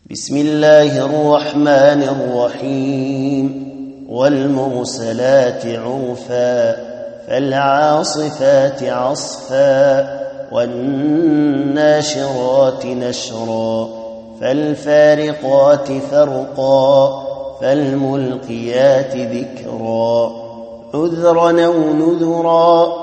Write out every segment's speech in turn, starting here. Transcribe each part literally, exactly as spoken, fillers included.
بسم الله الرحمن الرحيم والمرسلات عرفا فالعاصفات عصفا والناشرات نشرا فالفارقات فرقا فالملقيات ذكرا عذرا أو نذرا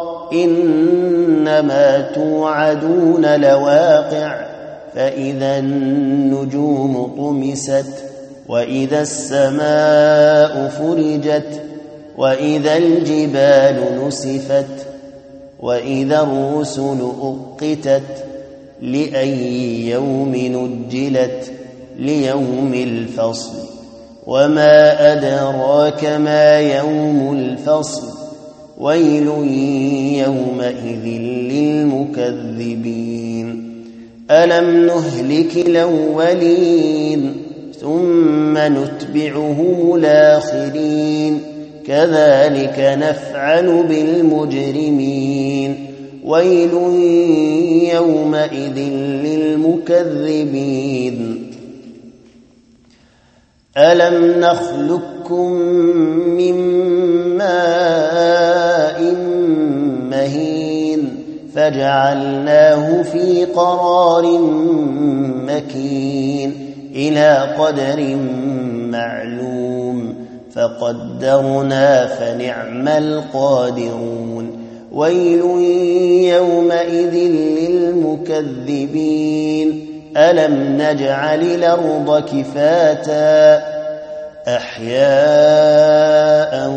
إنما توعدون لواقع فإذا النجوم طمست وإذا السماء فرجت وإذا الجبال نسفت وإذا الرسل أقتت لأي يوم نجلت ليوم الفصل وما أدراك ما يوم الفصل ويل يومئذ للمكذبين ألم نهلك الأولين ثم نتبعهم الآخرين كذلك نفعل بالمجرمين ويل يومئذ للمكذبين ألم نخلقكم من ماء مهين فجعلناه في قرار مكين إلى قدر معلوم فقدرنا فنعم القادرون ويل يومئذ للمكذبين ألم نجعل الأرض كفاتا أحياء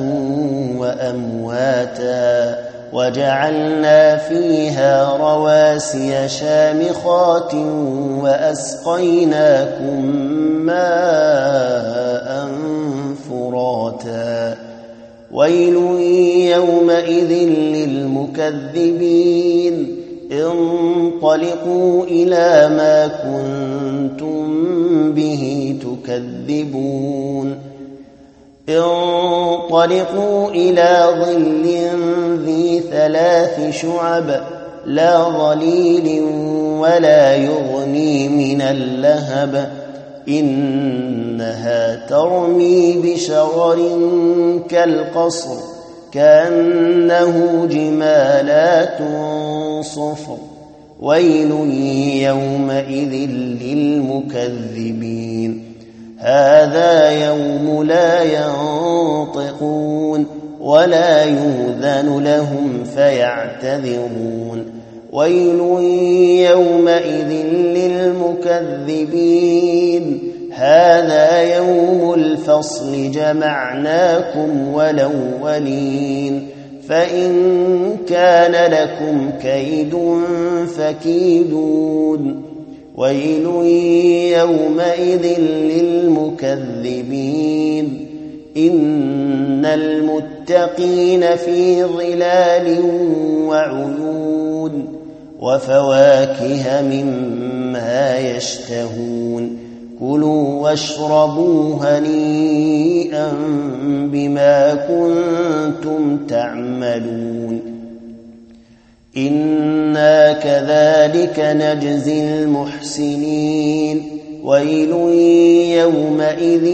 وأمواتا وجعلنا فيها رواسي شامخات وأسقيناكم ماء فراتا ويل يومئذ للمكذبين انطلقوا إلى ما كنتم به تكذبون انطلقوا إلى ظل ذي ثلاث شعب لا ظليل ولا يغني من اللهب إنها ترمي بشرر كالقصر كأنه جمالات صفر ويل يومئذ للمكذبين هذا يوم لا ينطقون ولا يؤذن لهم فيعتذرون ويل يومئذ للمكذبين هذا يوم الفصل جمعناكم والأولين فإن كان لكم كيد فكيدون ويل يومئذ للمكذبين إن المتقين في ظلال وعيون وفواكه مما يشتهون كلوا واشربوا هنيئا بما كنتم تعملون إنا كذلك نجزي المحسنين ويل يومئذ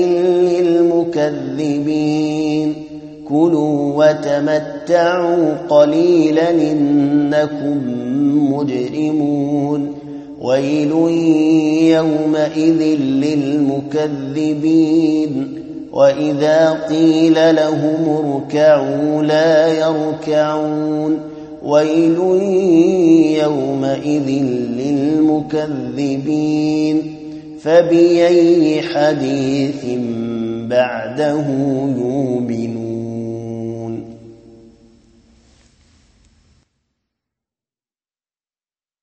للمكذبين كلوا وتمتعوا قليلا إنكم مجرمون ويل يومئذ للمكذبين وإذا قيل لهم اركعوا لا يركعون ويل يومئذ للمكذبين فبأي حديث بعده يؤمنون